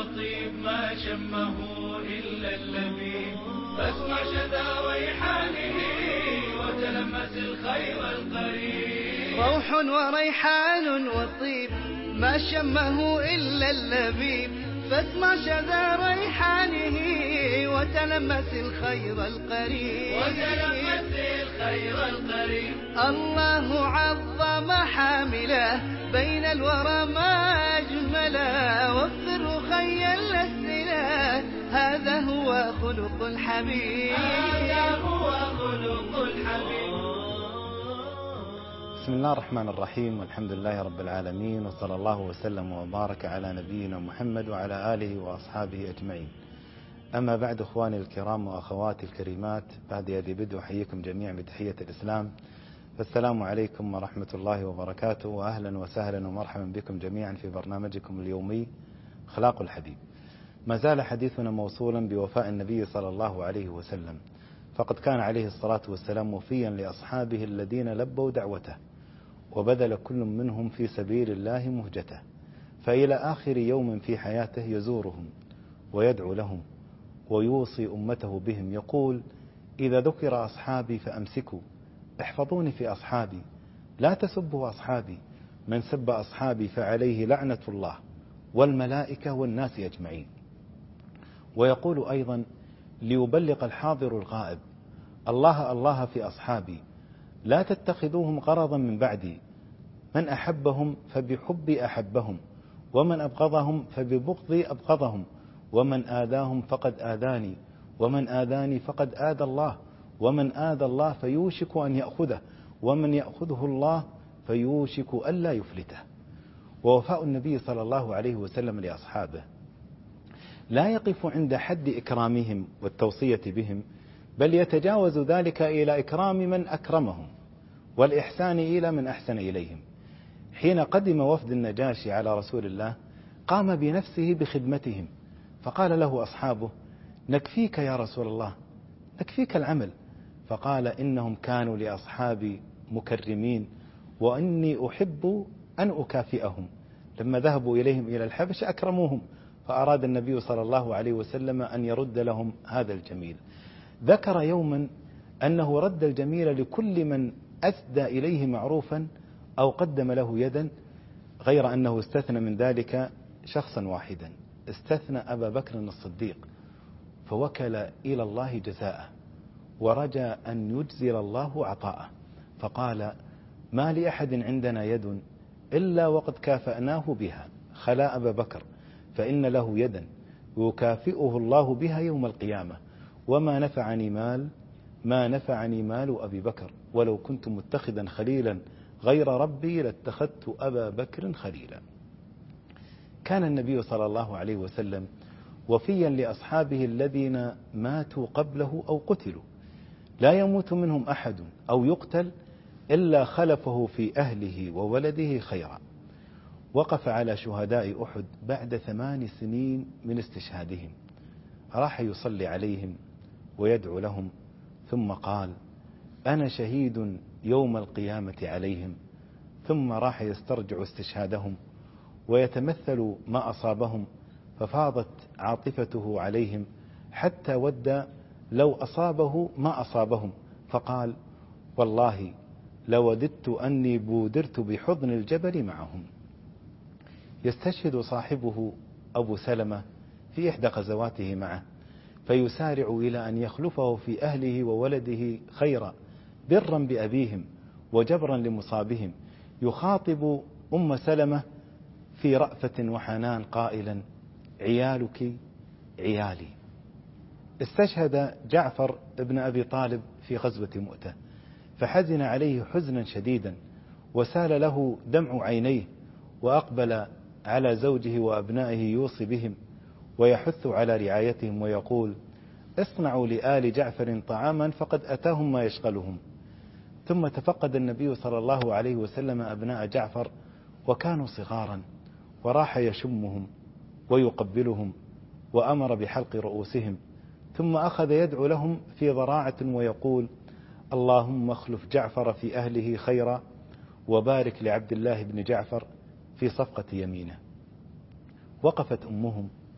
وطيب ما شمه إلا اللبيب، فاسمع شذا ريحانه وتلمس الخير القريب. روح وريحان وطيب ما شمه إلا اللبيب، فاسمع شذا ريحانه وتلمس الخير القريب. الله عظم حامله بين الورى ما أجمله، وفر خيا الأسئلة هذا هو خلق الحبيب. بسم الله الرحمن الرحيم، والحمد لله رب العالمين، وصلى الله وسلم وبارك على نبينا محمد وعلى آله وأصحابه أجمعين. أما بعد، إخواني الكرام وأخواتي الكريمات، بعد يدي بدء أحييكم جميعا بتحية الإسلام، فالسلام عليكم ورحمة الله وبركاته، وأهلا وسهلا ومرحبا بكم جميعا في برنامجكم اليومي أخلاق الحبيب. ما زال حديثنا موصولا بوفاء النبي صلى الله عليه وسلم، فقد كان عليه الصلاة والسلام وفيا لأصحابه الذين لبوا دعوته، وبذل كل منهم في سبيل الله مهجته، فإلى آخر يوم في حياته يزورهم ويدعو لهم ويوصي أمته بهم، يقول: إذا ذكر أصحابي فأمسكوا، احفظوني في أصحابي، لا تسبوا أصحابي، من سب أصحابي فعليه لعنة الله والملائكة والناس أجمعين. ويقول أيضا: ليبلغ الحاضر الغائب، الله الله في أصحابي، لا تتخذوهم غرضا من بعدي، من أحبهم فبحبي أحبهم، ومن أبغضهم فببغضي أبغضهم، ومن آذاهم فقد آذاني، ومن آذاني فقد آذى الله، ومن آذى الله فيوشك أن يأخذه، ومن يأخذه الله فيوشك ألا يفلته. ووفاء النبي صلى الله عليه وسلم لأصحابه لا يقف عند حد إكرامهم والتوصية بهم، بل يتجاوز ذلك إلى إكرام من أكرمهم والإحسان إلى من أحسن إليهم. حين قدم وفد النجاشي على رسول الله قام بنفسه بخدمتهم، فقال له أصحابه: نكفيك يا رسول الله، نكفيك العمل. فقال: إنهم كانوا لأصحابي مكرمين، وإني أحب أن أكافئهم. لما ذهبوا إليهم إلى الحبش أكرموهم، فأراد النبي صلى الله عليه وسلم أن يرد لهم هذا الجميل. ذكر يوما أنه رد الجميل لكل من أسدى إليه معروفا أو قدم له يدا، غير أنه استثنى من ذلك شخصا واحدا، استثنى أبا بكر الصديق، فوكل إلى الله جزاءه ورجى أن يجزل الله عطاءه، فقال: ما لأحد عندنا يد إلا وقد كافأناه بها، خلا أبا بكر فإن له يدا يكافئه الله بها يوم القيامة، وما نفعني مال أبي بكر، ولو كنت متخذا خليلا غير ربي لاتخذت أبا بكر خليلا. كان النبي صلى الله عليه وسلم وفيا لأصحابه الذين ماتوا قبله أو قتلوا، لا يموت منهم أحد أو يقتل إلا خلفه في أهله وولده خيرا. وقف على شهداء أحد بعد 8 سنين من استشهادهم، راح يصلي عليهم ويدعو لهم، ثم قال: أنا شهيد يوم القيامة عليهم. ثم راح يسترجع استشهادهم ويتمثل ما أصابهم، ففاضت عاطفته عليهم حتى ود لو أصابه ما أصابهم، فقال: والله لوددت أني بودرت بحضن الجبل معهم. يستشهد صاحبه أبو سلمة في إحدى غزواته معه، فيسارع إلى أن يخلفه في أهله وولده خيرا، برا بأبيهم وجبرا لمصابهم، يخاطب أم سلمة في رأفة وحنان قائلا: عيالك عيالي. استشهد جعفر ابن أبي طالب في غزوة مؤتة، فحزن عليه حزنا شديدا، وسال له دمع عينيه، وأقبل على زوجه وأبنائه يوصي بهم ويحث على رعايتهم، ويقول: اصنعوا لآل جعفر طعاما فقد أتاهم ما يشغلهم. ثم تفقد النبي صلى الله عليه وسلم أبناء جعفر وكانوا صغارا، وراح يشمهم ويقبلهم وأمر بحلق رؤوسهم، ثم أخذ يدعو لهم في ضراعة ويقول: اللهم اخلف جعفر في أهله خيرا، وبارك لعبد الله بن جعفر في صفقة يمينه. وقفت أمهم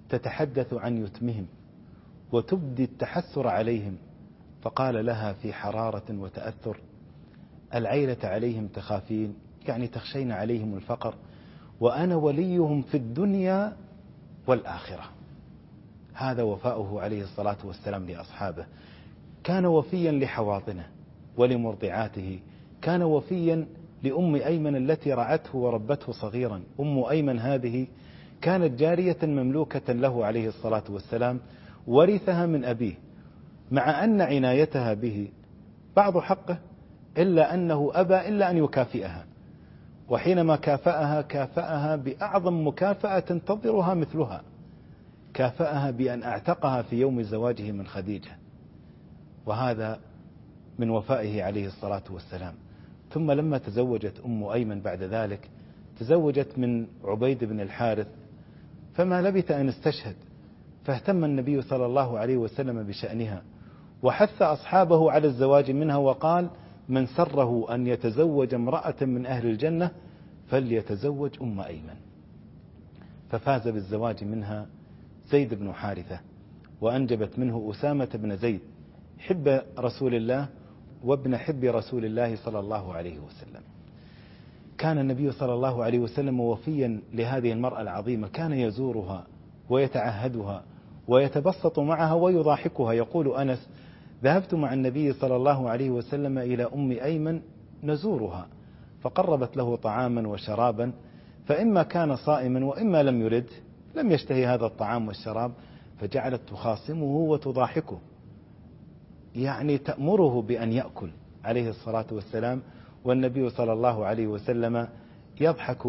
تتحدث عن يتمهم وتبدي التحسر عليهم، فقال لها في حرارة وتأثر: العيلة عليهم تخافين، يعني تخشين عليهم الفقر، وأنا وليهم في الدنيا والآخرة. هذا وفاؤه عليه الصلاة والسلام لأصحابه. كان وفيا لحواضنه ولمرضعاته، كان وفيا لأم أيمن التي رعته وربته صغيرا. أم أيمن هذه كانت جارية مملوكة له عليه الصلاة والسلام، ورثها من أبيه، مع أن عنايتها به بعض حقه، إلا أنه أبى إلا أن يكافئها، وحينما كافأها بأعظم مكافأة تنتظرها مثلها، كافأها بأن أعتقها في يوم زواجه من خديجة، وهذا من وفائه عليه الصلاة والسلام. ثم لما تزوجت أم أيمن بعد ذلك تزوجت من عبيد بن الحارث، فما لبث أن استشهد، فاهتم النبي صلى الله عليه وسلم بشأنها، وحث أصحابه على الزواج منها، وقال: من سره أن يتزوج امرأة من أهل الجنة فليتزوج أم أيمن. ففاز بالزواج منها زيد بن حارثة، وأنجبت منه أسامة بن زيد حب رسول الله وابن حب رسول الله صلى الله عليه وسلم. كان النبي صلى الله عليه وسلم وفيا لهذه المرأة العظيمة، كان يزورها ويتعهدها ويتبسط معها ويضاحكها. يقول أنس: ذهبت مع النبي صلى الله عليه وسلم إلى أم أيمن نزورها، فقربت له طعاما وشرابا، فإما كان صائما وإما لم يرد، لم يشتهي هذا الطعام والشراب، فجعلت تخاصمه وتضاحكه، يعني تأمره بأن يأكل عليه الصلاة والسلام، والنبي صلى الله عليه وسلم يضحك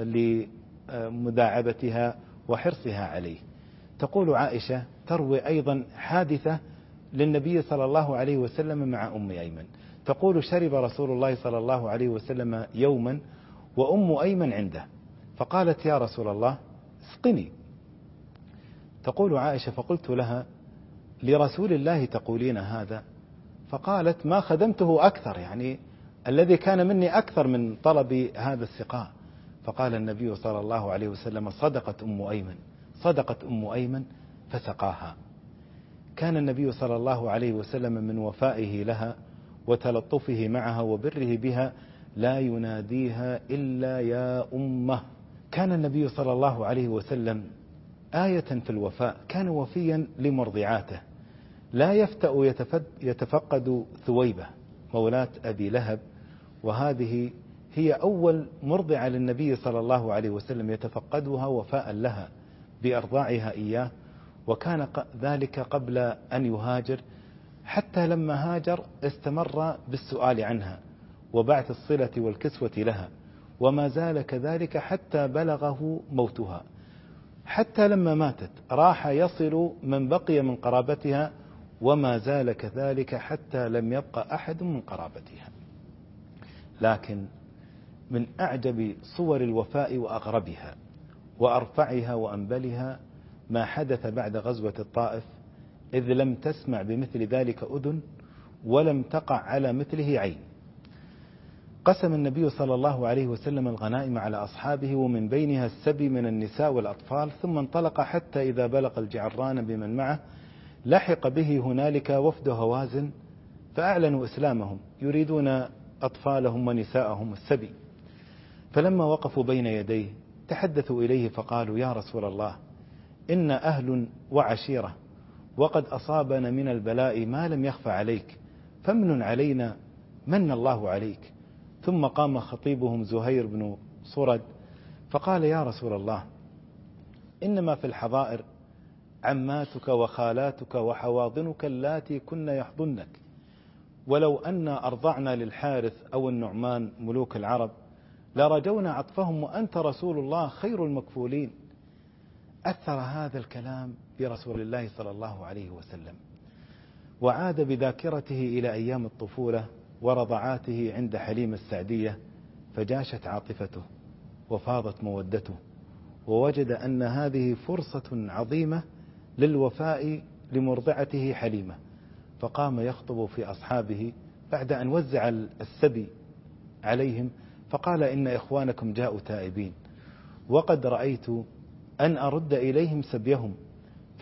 لمداعبتها وحرصها عليه. تقول عائشة تروي أيضا حادثة للنبي صلى الله عليه وسلم مع أم أيمن، تقول: شرب رسول الله صلى الله عليه وسلم يوما وأم أيمن عنده، فقالت: يا رسول الله اسقني. تقول عائشة: فقلت لها: لرسول الله تقولين هذا؟ فقالت: ما خدمته أكثر، يعني الذي كان مني أكثر من طلب هذا السقاء. فقال النبي صلى الله عليه وسلم: صدقت أم أيمن فسقاها. كان النبي صلى الله عليه وسلم من وفائه لها وتلطفه معها وبره بها لا يناديها إلا يا أمه. كان النبي صلى الله عليه وسلم آية في الوفاء، كان وفيا لمرضعاته، لا يفتأ يتفقد ثويبة مولاة أبي لهب، وهذه هي أول مرضعة للنبي صلى الله عليه وسلم يتفقدها وفاء لها بإرضاعها إياه، وكان ذلك قبل أن يهاجر، حتى لما هاجر استمر بالسؤال عنها وبعث الصلة والكسوة لها، وما زال كذلك حتى بلغه موتها. حتى لما ماتت راح يصل من بقي من قرابتها، وما زال كذلك حتى لم يبقى أحد من قرابتها. لكن من أعجب صور الوفاء وأغربها وأرفعها وأنبلها ما حدث بعد غزوة الطائف، إذ لم تسمع بمثل ذلك أذن ولم تقع على مثله عين. قسم النبي صلى الله عليه وسلم الغنائم على أصحابه، ومن بينها السبي من النساء والأطفال، ثم انطلق حتى إذا بلغ الجعران بمن معه لحق به هنالك وفد هوازن، فأعلنوا إسلامهم يريدون أطفالهم ونساءهم السبي. فلما وقفوا بين يديه تحدثوا إليه فقالوا: يا رسول الله، إن أهل وعشيرة، وقد أصابنا من البلاء ما لم يخف عليك، فمن علينا من الله عليك. ثم قام خطيبهم زهير بن صرد فقال: يا رسول الله، إنما في الحظائر عماتك وخالاتك وحواضنك اللاتي كن يحضنك، ولو أن أرضعنا للحارث أو النعمان ملوك العرب لرجونا عطفهم، وأنت رسول الله خير المكفولين. أثر هذا الكلام برسول الله صلى الله عليه وسلم، وعاد بذاكرته إلى أيام الطفولة ورضعاته عند حليم السعدية، فجاشت عاطفته وفاضت مودته، ووجد أن هذه فرصة عظيمة للوفاء لمرضعته حليمة، فقام يخطب في أصحابه بعد أن وزع السبي عليهم، فقال: إن إخوانكم جاءوا تائبين، وقد رأيت أن أرد إليهم سبيهم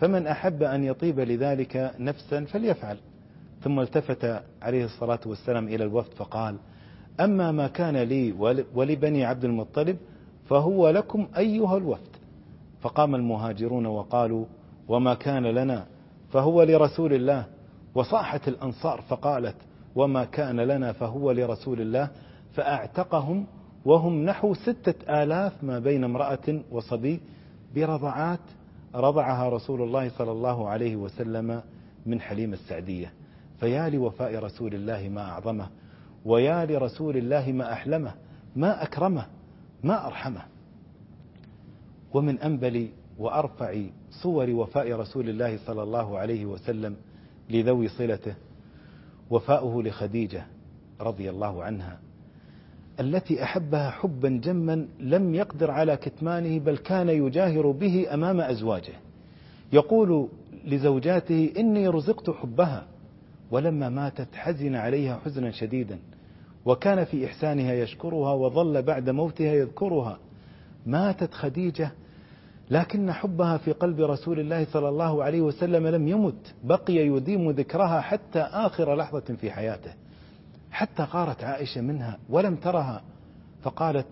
فمن أحب أن يطيب لذلك نفسا فليفعل. ثم التفت عليه الصلاة والسلام إلى الوفد فقال: أما ما كان لي ولبني عبد المطلب فهو لكم أيها الوفد. فقام المهاجرون وقالوا: وما كان لنا فهو لرسول الله. وصاحت الأنصار فقالت: وما كان لنا فهو لرسول الله. فأعتقهم وهم نحو 6000 ما بين امرأة وصبي برضعات رضعها رسول الله صلى الله عليه وسلم من حليم السعدية. فيا لوفاء رسول الله ما أعظمه، ويا لرسول الله ما أحلمه، ما أكرمه، ما أرحمه. ومن أنبل وأرفع صور وفاء رسول الله صلى الله عليه وسلم لذوي صلته وفاؤه لخديجة رضي الله عنها، التي أحبها حبا جما لم يقدر على كتمانه، بل كان يجاهر به أمام أزواجه. يقول لزوجاته: إني رزقت حبها. ولما ماتت حزن عليها حزنا شديدا، وكان في إحسانها يشكرها، وظل بعد موتها يذكرها. ماتت خديجة لكن حبها في قلب رسول الله صلى الله عليه وسلم لم يمت، بقي يديم ذكرها حتى آخر لحظة في حياته، حتى غارت عائشة منها ولم ترها، فقالت: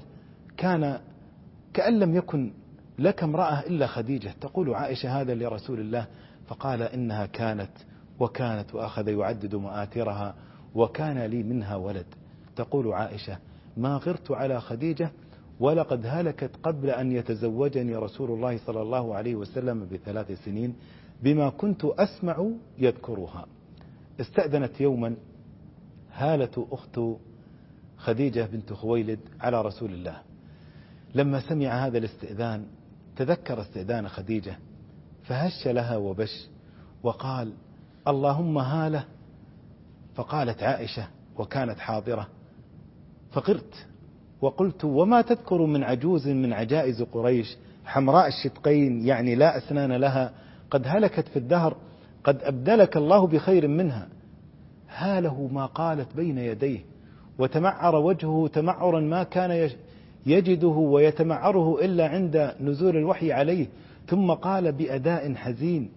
كأن لم يكن لك امرأة إلا خديجة. تقول عائشة هذا لرسول الله، فقال: إنها كانت وكانت، وأخذ يعدد مآثرها، وكان لي منها ولد. تقول عائشة: ما غرت على خديجة ولقد هلكت قبل أن يتزوجني رسول الله صلى الله عليه وسلم ب3 سنين بما كنت أسمع يذكرها. استأذنت يوما هالة أخت خديجة بنت خويلد على رسول الله. لما سمع هذا الاستئذان تذكر استئذان خديجة، فهش لها وبش وقال: اللهم هالة. فقالت عائشة وكانت حاضرة: فقرت وقلت: وما تذكر من عجوز من عجائز قريش حمراء الشدقين، يعني لا أسنان لها، قد هلكت في الدهر، قد أبدلك الله بخير منها. هاله ما قالت بين يديه، وتمعر وجهه تمعرا ما كان يجده ويتمعره إلا عند نزول الوحي عليه. ثم قال بأداء حزين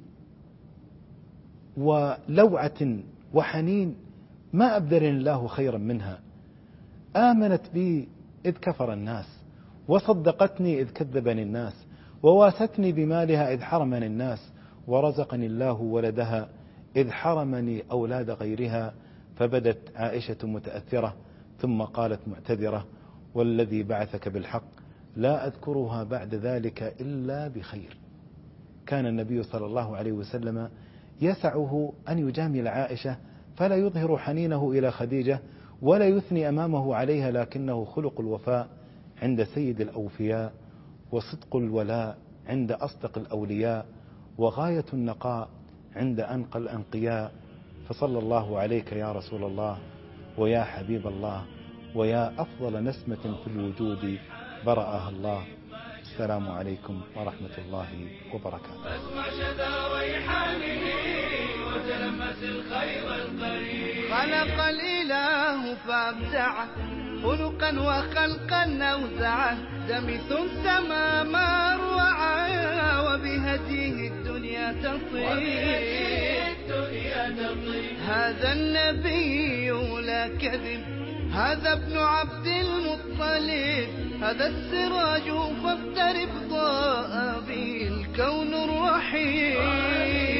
ولوعة وحنين: ما أبدلني الله خيرا منها. آمنت بي إذ كفر الناس، وصدقتني إذ كذبني الناس، وواستني بمالها إذ حرمني الناس، ورزقني الله ولدها إذ حرمني أولاد غيرها. فبدت عائشة متأثرة، ثم قالت معتذرة: والذي بعثك بالحق لا أذكرها بعد ذلك إلا بخير. كان النبي صلى الله عليه وسلم يسعه أن يجامل عائشة فلا يظهر حنينه إلى خديجة ولا يثني أمامه عليها، لكنه خلق الوفاء عند سيد الأوفياء، وصدق الولاء عند أصدق الأولياء، وغاية النقاء عند أنقى الأنقياء. فصلى الله عليك يا رسول الله، ويا حبيب الله، ويا أفضل نسمة في الوجود برأها الله. السلام عليكم ورحمة الله وبركاته. أسمع شذا ريحانه وتلمس الخير القريب. خلق الإله فابدعه خلقا وخلقا أوزعه، دمث السما ما روعه، وبهديه الدنيا تصير. هذا النبي لا كذب، هذا ابن عبد المطلب، هذا السراج فاقترب ضاء به الكون الرحيم.